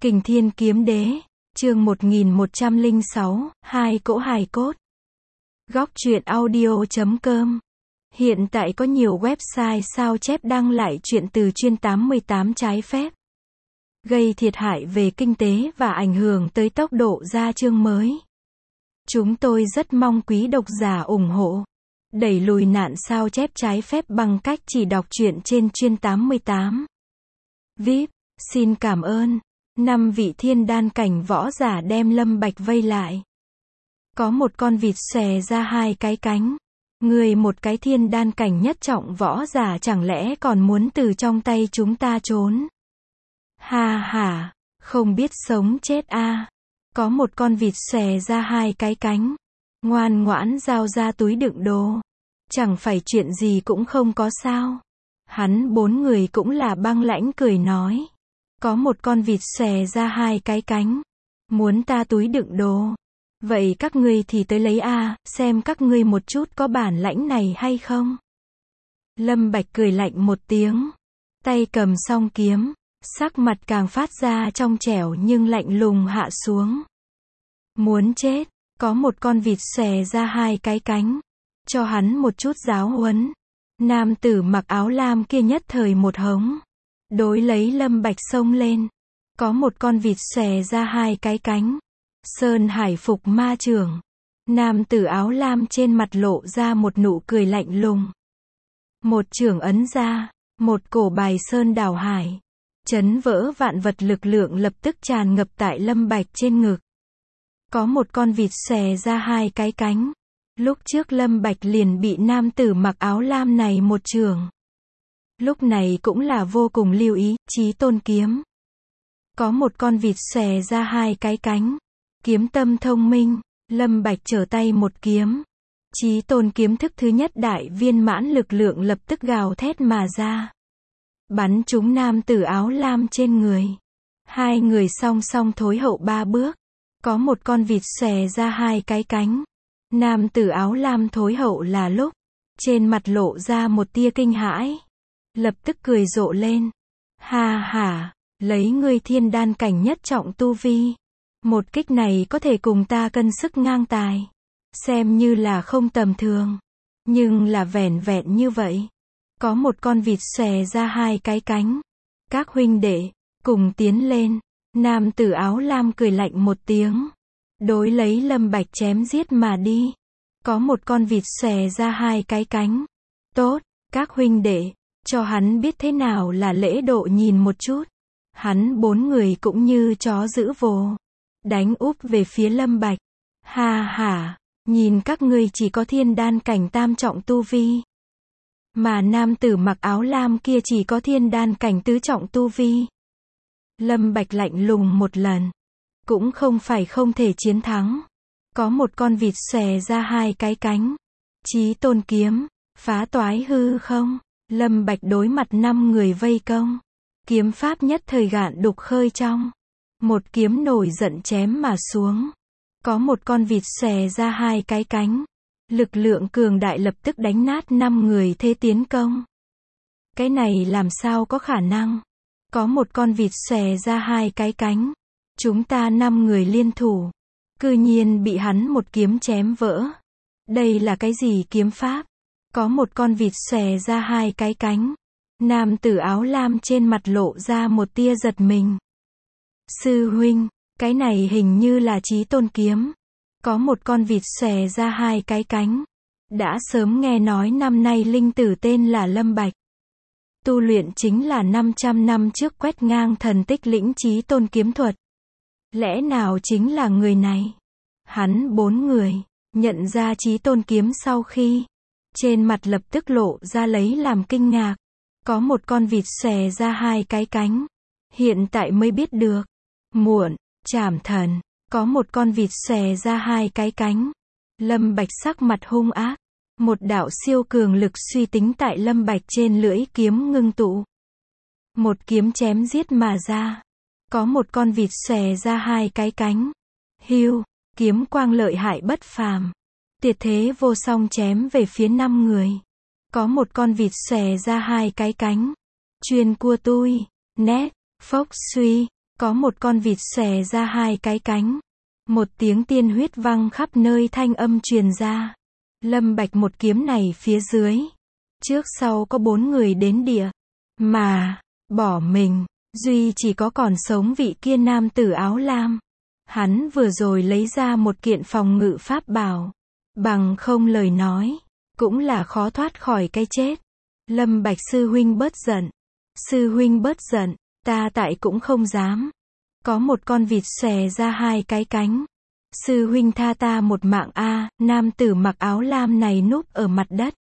Kình Thiên Kiếm Đế, chương 1106, hai cỗ hài cốt. Góc truyện audio.com. Hiện tại có nhiều website sao chép đăng lại truyện từ chuyên 88 trái phép, gây thiệt hại về kinh tế và ảnh hưởng tới tốc độ ra chương mới. Chúng tôi rất mong quý độc giả ủng hộ, đẩy lùi nạn sao chép trái phép bằng cách chỉ đọc truyện trên chuyên 88. VIP, xin cảm ơn. 5 vị thiên đan cảnh võ giả đem Lâm Bạch vây lại. Có một con vịt xòe ra hai cái cánh. Người một cái thiên đan cảnh nhất trọng võ giả chẳng lẽ còn muốn từ trong tay chúng ta trốn? Ha ha, không biết sống chết a. Có một con vịt xòe ra hai cái cánh. Ngoan ngoãn giao ra túi đựng đồ. Chẳng phải chuyện gì cũng không có sao. Hắn 4 người cũng là băng lãnh cười nói. Có một con vịt xòe ra hai cái cánh. Muốn ta túi đựng đồ. Vậy các ngươi thì tới lấy a, xem các ngươi một chút có bản lãnh này hay không. Lâm Bạch cười lạnh một tiếng. Tay cầm song kiếm. Sắc mặt càng phát ra trong trẻo nhưng lạnh lùng hạ xuống. Muốn chết. Có một con vịt xòe ra hai cái cánh. Cho hắn một chút giáo huấn. Nam tử mặc áo lam kia nhất thời một hống. Đối lấy Lâm Bạch xông lên. Có một con vịt xòe ra hai cái cánh. Sơn Hải Phục Ma Trưởng. Nam tử áo lam trên mặt lộ ra một nụ cười lạnh lùng. Một chưởng ấn ra. Một cổ bài sơn đảo hải. Chấn vỡ vạn vật lực lượng lập tức tràn ngập tại Lâm Bạch trên ngực. Có một con vịt xòe ra hai cái cánh. Lúc trước Lâm Bạch liền bị nam tử mặc áo lam này một chưởng. Lúc này cũng là vô cùng lưu ý, Chí Tôn kiếm. Có một con vịt xòe ra hai cái cánh. Kiếm tâm thông minh, Lâm Bạch trở tay một kiếm. Chí Tôn kiếm thức thứ nhất đại viên mãn lực lượng lập tức gào thét mà ra. Bắn trúng nam tử áo lam trên người. Hai người song song thối hậu 3 bước. Có một con vịt xòe ra hai cái cánh. Nam tử áo lam thối hậu là lúc. Trên mặt lộ ra một tia kinh hãi. Lập tức cười rộ lên. Ha ha, lấy ngươi thiên đan cảnh nhất trọng tu vi. Một kích này có thể cùng ta cân sức ngang tài. Xem như là không tầm thường. Nhưng là vẻn vẹn như vậy. Có một con vịt xòe ra hai cái cánh. Các huynh đệ, cùng tiến lên. Nam tử áo lam cười lạnh một tiếng. Đối lấy Lâm Bạch chém giết mà đi. Có một con vịt xòe ra hai cái cánh. Tốt, các huynh đệ. Cho hắn biết thế nào là lễ độ nhìn một chút. Hắn 4 người cũng như chó giữ vồ. Đánh úp về phía Lâm Bạch. Ha ha, nhìn các ngươi chỉ có thiên đan cảnh tam trọng tu vi. Mà nam tử mặc áo lam kia chỉ có thiên đan cảnh tứ trọng tu vi. Lâm Bạch lạnh lùng một lần. Cũng không phải không thể chiến thắng. Có một con vịt xòe ra hai cái cánh. Chí Tôn kiếm, phá toái hư không. Lâm Bạch đối mặt 5 người vây công. Kiếm pháp nhất thời gạn đục khơi trong. Một kiếm nổi giận chém mà xuống. Có một con vịt xòe ra hai cái cánh. Lực lượng cường đại lập tức đánh nát 5 người thế tiến công. Cái này làm sao có khả năng. Có một con vịt xòe ra hai cái cánh. Chúng ta 5 người liên thủ. Cư nhiên bị hắn một kiếm chém vỡ. Đây là cái gì kiếm pháp? Có một con vịt xòe ra hai cái cánh. Nam tử áo lam trên mặt lộ ra một tia giật mình. Sư huynh, cái này hình như là Chí Tôn kiếm. Có một con vịt xòe ra hai cái cánh. Đã sớm nghe nói năm nay linh tử tên là Lâm Bạch. Tu luyện chính là 500 năm trước quét ngang thần tích lĩnh Chí Tôn kiếm thuật. Lẽ nào chính là người này? Hắn 4 người, nhận ra Chí Tôn kiếm sau khi. Trên mặt lập tức lộ ra lấy làm kinh ngạc. Có một con vịt xòe ra hai cái cánh. Hiện tại mới biết được. Muộn, Trảm Thần. Có một con vịt xòe ra hai cái cánh. Lâm Bạch sắc mặt hung ác. Một đạo siêu cường lực suy tính tại Lâm Bạch trên lưỡi kiếm ngưng tụ. Một kiếm chém giết mà ra. Có một con vịt xòe ra hai cái cánh. Hưu, kiếm quang lợi hại bất phàm. Tuyệt thế vô song chém về phía 5 người. Có một con vịt xòe ra hai cái cánh. Chuyên cua tui, nét, phốc suy. Có một con vịt xòe ra hai cái cánh. Một tiếng tiên huyết vang khắp nơi, thanh âm truyền ra. Lâm Bạch một kiếm này phía dưới. Trước sau có 4 người đến địa. Mà, bỏ mình, duy chỉ có còn sống vị kia nam tử áo lam. Hắn vừa rồi lấy ra một kiện phòng ngự pháp bảo. Bằng không lời nói, cũng là khó thoát khỏi cái chết. Lâm Bạch sư huynh bớt giận. Sư huynh bớt giận, ta tại cũng không dám. Có một con vịt xòe ra hai cái cánh. Sư huynh tha ta một mạng a. Nam tử mặc áo lam này núp ở mặt đất.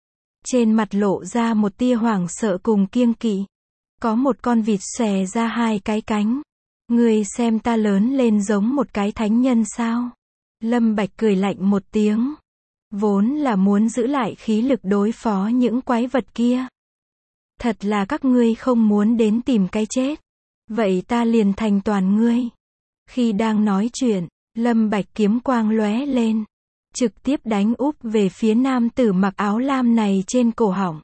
Trên mặt lộ ra một tia hoảng sợ cùng kiêng kỵ. Có một con vịt xòe ra hai cái cánh. Ngươi xem ta lớn lên giống một cái thánh nhân sao? Lâm Bạch cười lạnh một tiếng. Vốn là muốn giữ lại khí lực đối phó những quái vật kia. Thật là các ngươi không muốn đến tìm cái chết. Vậy ta liền thành toàn ngươi. Khi đang nói chuyện, Lâm Bạch kiếm quang lóe lên. Trực tiếp đánh úp về phía nam tử mặc áo lam này trên cổ họng.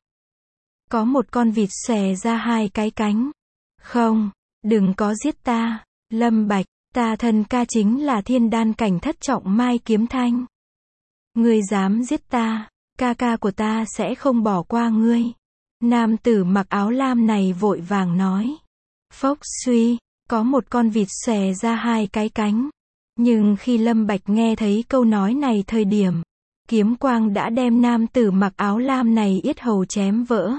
Có một con vịt xòe ra hai cái cánh. Không, đừng có giết ta. Lâm Bạch, ta thân ca chính là thiên đan cảnh thất trọng Mai Kiếm Thanh. Ngươi dám giết ta, ca ca của ta sẽ không bỏ qua ngươi. Nam tử mặc áo lam này vội vàng nói. Phốc suy, có một con vịt xòe ra hai cái cánh. Nhưng khi Lâm Bạch nghe thấy câu nói này thời điểm, kiếm quang đã đem nam tử mặc áo lam này yết hầu chém vỡ.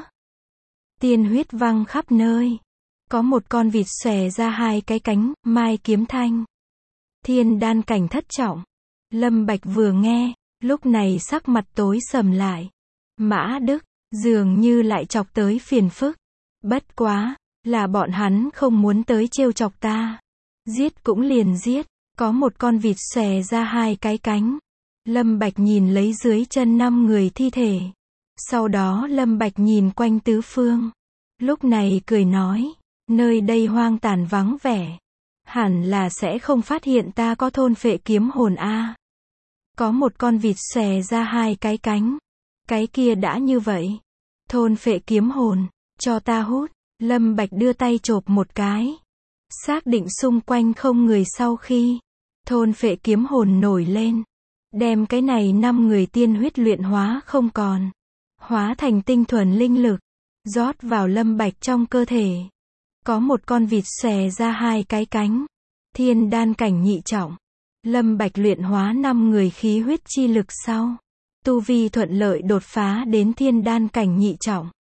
Tiên huyết văng khắp nơi. Có một con vịt xòe ra hai cái cánh, Mai Kiếm Thanh. Thiên đan cảnh thất trọng. Lâm Bạch vừa nghe, lúc này sắc mặt tối sầm lại. Mã Đức, dường như lại chọc tới phiền phức. Bất quá, là bọn hắn không muốn tới trêu chọc ta. Giết cũng liền giết. Có một con vịt xòe ra hai cái cánh. Lâm Bạch nhìn lấy dưới chân 5 người thi thể. Sau đó Lâm Bạch nhìn quanh tứ phương. Lúc này cười nói. Nơi đây hoang tàn vắng vẻ. Hẳn là sẽ không phát hiện ta có thôn phệ kiếm hồn a. Có một con vịt xòe ra hai cái cánh. Cái kia đã như vậy. Thôn phệ kiếm hồn, cho ta hút. Lâm Bạch đưa tay chộp một cái. Xác định xung quanh không người sau khi thôn phệ kiếm hồn nổi lên. Đem cái này 5 người tiên huyết luyện hóa không còn. Hóa thành tinh thuần linh lực. Rót vào Lâm Bạch trong cơ thể. Có một con vịt xòe ra hai cái cánh. Thiên đan cảnh nhị trọng. Lâm Bạch luyện hóa 5 người khí huyết chi lực sau. Tu vi thuận lợi đột phá đến thiên đan cảnh nhị trọng.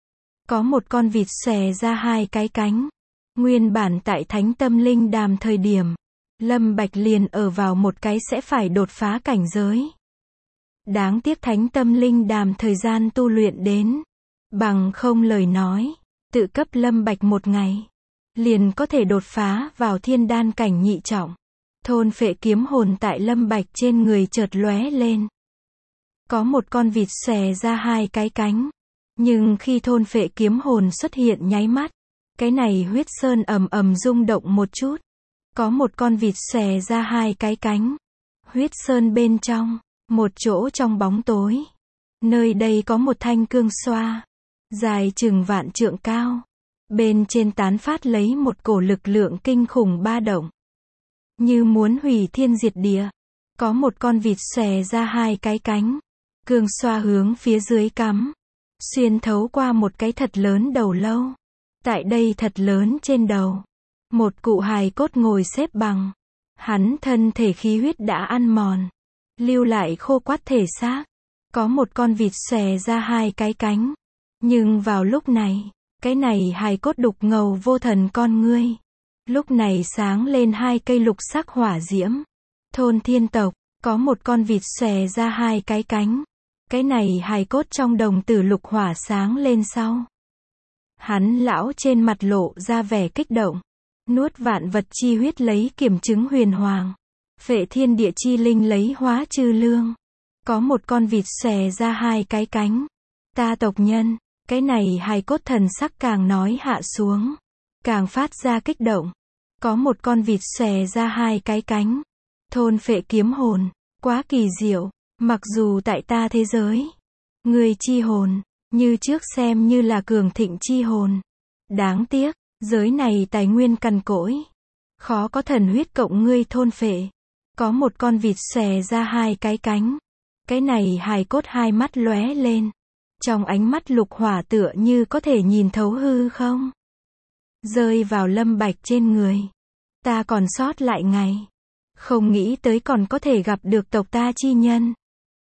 Có một con vịt xòe ra hai cái cánh. Nguyên bản tại Thánh Tâm Linh Đàm thời điểm, Lâm Bạch liền ở vào một cái sẽ phải đột phá cảnh giới. Đáng tiếc Thánh Tâm Linh Đàm thời gian tu luyện đến. Bằng không lời nói, tự cấp Lâm Bạch một ngày. Liền có thể đột phá vào thiên đan cảnh nhị trọng. Thôn phệ kiếm hồn tại Lâm Bạch trên người chợt lóe lên. Có một con vịt xòe ra hai cái cánh. Nhưng khi thôn phệ kiếm hồn xuất hiện nháy mắt, cái này huyết sơn ầm ầm rung động một chút. Có một con vịt xòe ra hai cái cánh. Huyết sơn bên trong, một chỗ trong bóng tối. Nơi đây có một thanh cương xoa, dài chừng vạn trượng cao. Bên trên tán phát lấy một cổ lực lượng kinh khủng ba động. Như muốn hủy thiên diệt địa. Có một con vịt xòe ra hai cái cánh. Cương xoa hướng phía dưới cắm. Xuyên thấu qua một cái thật lớn đầu lâu. Tại đây thật lớn trên đầu. Một cụ hài cốt ngồi xếp bằng. Hắn thân thể khí huyết đã ăn mòn. Lưu lại khô quắt thể xác. Có một con vịt xòe ra hai cái cánh. Nhưng vào lúc này, cái này hài cốt đục ngầu vô thần con ngươi. Lúc này sáng lên hai cây lục sắc hỏa diễm. Thôn thiên tộc, có một con vịt xòe ra hai cái cánh. Cái này hài cốt trong đồng tử lục hỏa sáng lên sau. Hắn lão trên mặt lộ ra vẻ kích động. Nuốt vạn vật chi huyết lấy kiểm chứng huyền hoàng. Phệ thiên địa chi linh lấy hóa chư lương. Có một con vịt xòe ra hai cái cánh. Ta tộc nhân, cái này hài cốt thần sắc càng nói hạ xuống. Càng phát ra kích động. Có một con vịt xòe ra hai cái cánh. Thôn phệ kiếm hồn, quá kỳ diệu. Mặc dù tại ta thế giới, người chi hồn, như trước xem như là cường thịnh chi hồn. Đáng tiếc, giới này tài nguyên cằn cỗi. Khó có thần huyết cộng ngươi thôn phệ. Có một con vịt xòe ra hai cái cánh. Cái này hài cốt hai mắt lóe lên. Trong ánh mắt lục hỏa tựa như có thể nhìn thấu hư không. Rơi vào Lâm Bạch trên người. Ta còn sót lại ngày. Không nghĩ tới còn có thể gặp được tộc ta chi nhân.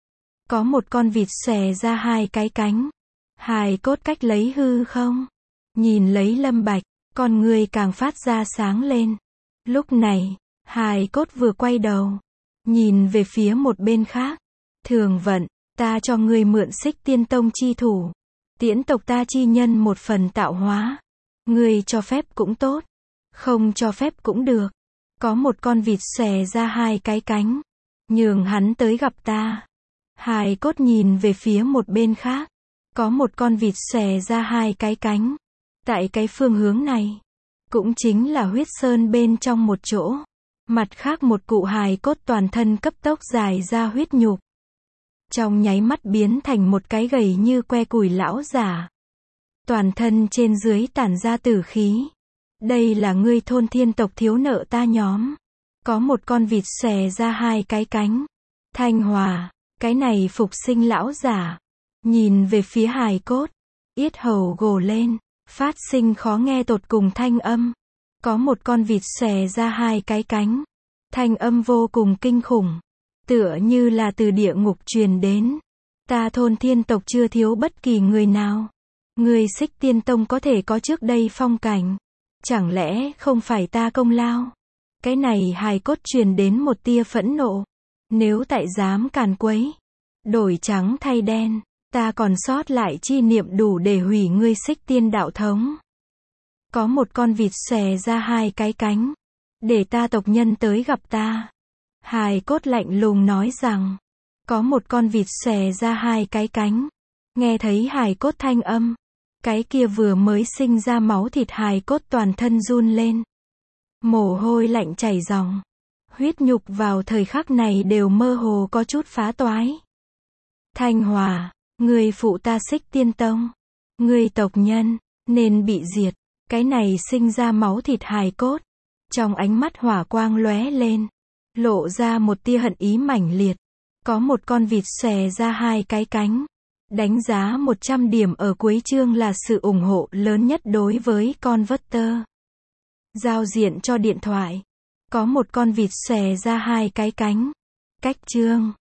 Có một con vịt xòe ra hai cái cánh. Hài cốt cách lấy hư không. Nhìn lấy Lâm Bạch, con người càng phát ra sáng lên. Lúc này, hài cốt vừa quay đầu. Nhìn về phía một bên khác. Thường vận, ta cho ngươi mượn Xích Tiên Tông chi thủ. Tiễn tộc ta chi nhân một phần tạo hóa. Ngươi cho phép cũng tốt. Không cho phép cũng được. Có một con vịt xòe ra hai cái cánh. Nhường hắn tới gặp ta. Hài cốt nhìn về phía một bên khác. Có một con vịt xòe ra hai cái cánh. Tại cái phương hướng này. Cũng chính là huyết sơn bên trong một chỗ. Mặt khác một cụ hài cốt toàn thân cấp tốc dài ra huyết nhục. Trong nháy mắt biến thành một cái gầy như que củi lão giả. Toàn thân trên dưới tản ra tử khí. Đây là ngươi thôn thiên tộc thiếu nợ ta nhóm. Có một con vịt xòe ra hai cái cánh. Thanh Hòa, cái này phục sinh lão giả. Nhìn về phía hài cốt. Yết hầu gồ lên. Phát sinh khó nghe tột cùng thanh âm. Có một con vịt xòe ra hai cái cánh. Thanh âm vô cùng kinh khủng. Tựa như là từ địa ngục truyền đến. Ta thôn thiên tộc chưa thiếu bất kỳ người nào. Người Xích Tiên Tông có thể có trước đây phong cảnh. Chẳng lẽ không phải ta công lao? Cái này hài cốt truyền đến một tia phẫn nộ. Nếu tại dám càn quấy. Đổi trắng thay đen. Ta còn sót lại chi niệm đủ để hủy ngươi Xích Tiên đạo thống. Có một con vịt xòe ra hai cái cánh. Để ta tộc nhân tới gặp ta. Hài cốt lạnh lùng nói rằng. Có một con vịt xòe ra hai cái cánh. Nghe thấy hài cốt thanh âm. Cái kia vừa mới sinh ra máu thịt hài cốt toàn thân run lên. Mồ hôi lạnh chảy ròng. Huyết nhục vào thời khắc này đều mơ hồ có chút phá toái. Thanh Hòa, người phụ ta Xích Tiên Tông. Người tộc nhân, nên bị diệt. Cái này sinh ra máu thịt hài cốt. Trong ánh mắt hỏa quang lóe lên. Lộ ra một tia hận ý mãnh liệt. Có một con vịt xòe ra hai cái cánh. Đánh giá 100 điểm ở cuối chương là sự ủng hộ lớn nhất đối với con Vector. Giao diện cho điện thoại. Có một con vịt xòe ra hai cái cánh. Cách chương.